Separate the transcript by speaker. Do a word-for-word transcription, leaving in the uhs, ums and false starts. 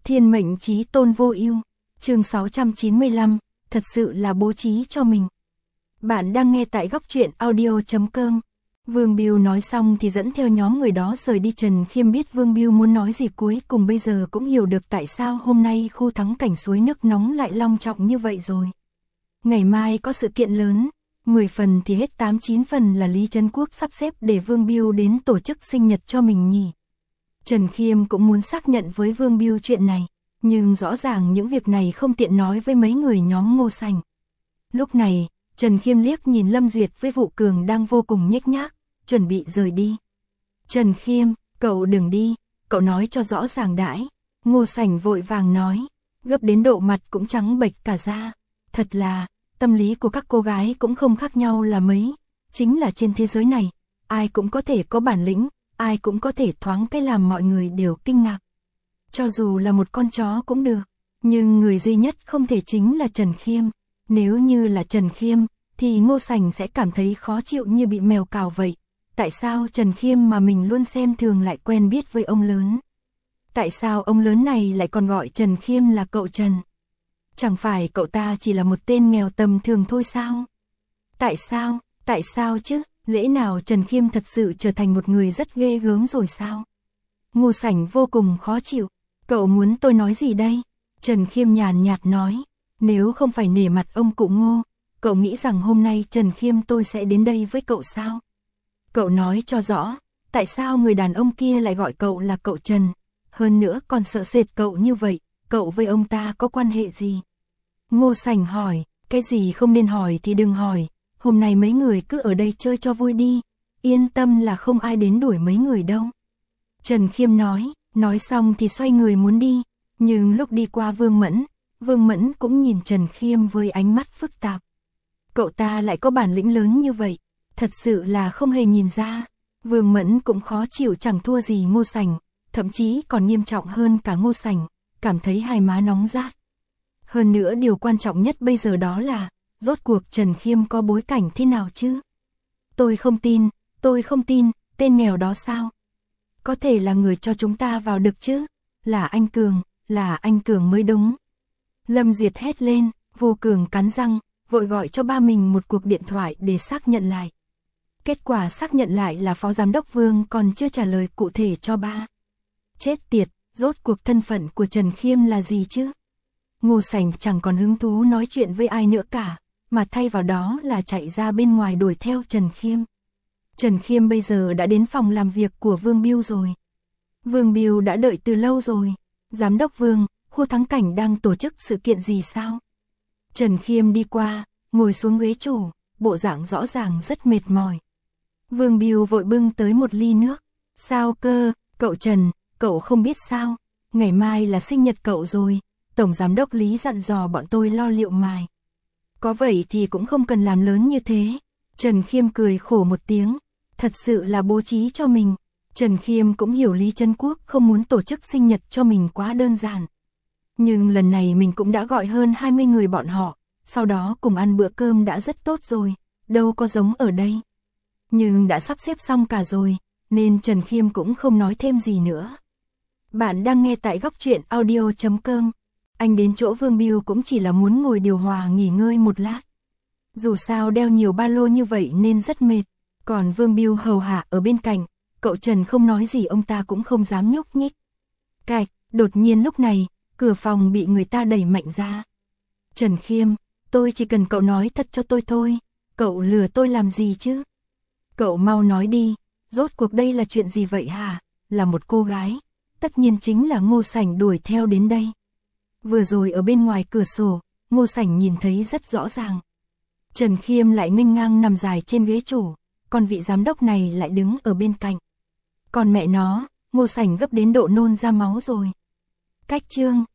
Speaker 1: Thiên mệnh chí tôn vô ưu, chương sáu trăm chín mươi lăm, thật sự là bố trí cho mình. Bạn đang nghe tại góc truyện audio chấm com. Vương Biêu nói xong thì dẫn theo nhóm người đó rời đi. Trần Khiêm biết Vương Biêu muốn nói gì, cuối cùng bây giờ cũng hiểu được tại sao hôm nay khu thắng cảnh suối nước nóng lại long trọng như vậy rồi. Ngày mai có sự kiện lớn, mười phần thì hết tám chín phần là Lý Trấn Quốc sắp xếp để Vương Biêu đến tổ chức sinh nhật cho mình nhỉ. Trần Khiêm cũng muốn xác nhận với Vương Biêu chuyện này, nhưng rõ ràng những việc này không tiện nói với mấy người nhóm Ngô Sành. Lúc này, Trần Khiêm liếc nhìn Lâm Duyệt với Vũ Cường đang vô cùng nhếch nhác, chuẩn bị rời đi. Trần Khiêm, cậu đừng đi, cậu nói cho rõ ràng đãi. Ngô Sành vội vàng nói, gấp đến độ mặt cũng trắng bệch cả da. Thật là, tâm lý của các cô gái cũng không khác nhau là mấy. Chính là trên thế giới này, ai cũng có thể có bản lĩnh, ai cũng có thể thoáng cái làm mọi người đều kinh ngạc. Cho dù là một con chó cũng được, nhưng người duy nhất không thể chính là Trần Khiêm. Nếu như là Trần Khiêm, thì Ngô Sành sẽ cảm thấy khó chịu như bị mèo cào vậy. Tại sao Trần Khiêm mà mình luôn xem thường lại quen biết với ông lớn? Tại sao ông lớn này lại còn gọi Trần Khiêm là cậu Trần? Chẳng phải cậu ta chỉ là một tên nghèo tầm thường thôi sao? Tại sao, tại sao chứ? Lẽ nào Trần Khiêm thật sự trở thành một người rất ghê gớm rồi sao? Ngô Sành vô cùng khó chịu. Cậu muốn tôi nói gì đây? Trần Khiêm nhàn nhạt nói. Nếu không phải nể mặt ông cụ Ngô, cậu nghĩ rằng hôm nay Trần Khiêm tôi sẽ đến đây với cậu sao? Cậu nói cho rõ, tại sao người đàn ông kia lại gọi cậu là cậu Trần? Hơn nữa còn sợ sệt cậu như vậy, cậu với ông ta có quan hệ gì? Ngô Sành hỏi, cái gì không nên hỏi thì đừng hỏi, hôm nay mấy người cứ ở đây chơi cho vui đi, yên tâm là không ai đến đuổi mấy người đâu. Trần Khiêm nói, nói xong thì xoay người muốn đi, nhưng lúc đi qua Vương Mẫn, Vương Mẫn cũng nhìn Trần Khiêm với ánh mắt phức tạp. Cậu ta lại có bản lĩnh lớn như vậy, thật sự là không hề nhìn ra. Vương Mẫn cũng khó chịu chẳng thua gì Ngô Sành, thậm chí còn nghiêm trọng hơn cả Ngô Sành, cảm thấy hai má nóng rát. Hơn nữa điều quan trọng nhất bây giờ đó là, rốt cuộc Trần Khiêm có bối cảnh thế nào chứ? Tôi không tin, tôi không tin, tên nghèo đó sao? Có thể là người cho chúng ta vào được chứ? Là anh Cường, là anh Cường mới đúng. Lâm Duyệt hét lên, Vô Cường cắn răng, vội gọi cho ba mình một cuộc điện thoại để xác nhận lại. Kết quả xác nhận lại là Phó Giám đốc Vương còn chưa trả lời cụ thể cho ba. Chết tiệt, rốt cuộc thân phận của Trần Khiêm là gì chứ? Ngô Sành chẳng còn hứng thú nói chuyện với ai nữa cả, mà thay vào đó là chạy ra bên ngoài đuổi theo Trần Khiêm. Trần Khiêm bây giờ đã đến phòng làm việc của Vương Biêu rồi. Vương Biêu đã đợi từ lâu rồi. Giám đốc Vương, khu thắng cảnh đang tổ chức sự kiện gì sao? Trần Khiêm đi qua, ngồi xuống ghế chủ, bộ dạng rõ ràng rất mệt mỏi. Vương Biêu vội bưng tới một ly nước. Sao cơ, cậu Trần, cậu không biết sao? Ngày mai là sinh nhật cậu rồi, Tổng Giám đốc Lý dặn dò bọn tôi lo liệu mài. Có vậy thì cũng không cần làm lớn như thế. Trần Khiêm cười khổ một tiếng, thật sự là bố trí cho mình. Trần Khiêm cũng hiểu Lý Trấn Quốc không muốn tổ chức sinh nhật cho mình quá đơn giản. Nhưng lần này mình cũng đã gọi hơn hai mươi người bọn họ, sau đó cùng ăn bữa cơm đã rất tốt rồi, đâu có giống ở đây. Nhưng đã sắp xếp xong cả rồi, nên Trần Khiêm cũng không nói thêm gì nữa. Bạn đang nghe tại góc truyện audio chấm com. Anh đến chỗ Vương Biêu cũng chỉ là muốn ngồi điều hòa nghỉ ngơi một lát. Dù sao đeo nhiều ba lô như vậy nên rất mệt, còn Vương Biêu hầu hạ ở bên cạnh, cậu Trần không nói gì ông ta cũng không dám nhúc nhích. Cạch, đột nhiên lúc này, cửa phòng bị người ta đẩy mạnh ra. Trần Khiêm, tôi chỉ cần cậu nói thật cho tôi thôi, cậu lừa tôi làm gì chứ? Cậu mau nói đi, rốt cuộc đây là chuyện gì vậy hả? Là một cô gái, tất nhiên chính là Ngô Sành đuổi theo đến đây. Vừa rồi ở bên ngoài cửa sổ, Ngô Sành nhìn thấy rất rõ ràng. Trần Khiêm lại nghênh ngang nằm dài trên ghế chủ, còn vị giám đốc này lại đứng ở bên cạnh. Còn mẹ nó, Ngô Sành gấp đến độ nôn ra máu rồi. Cách chương,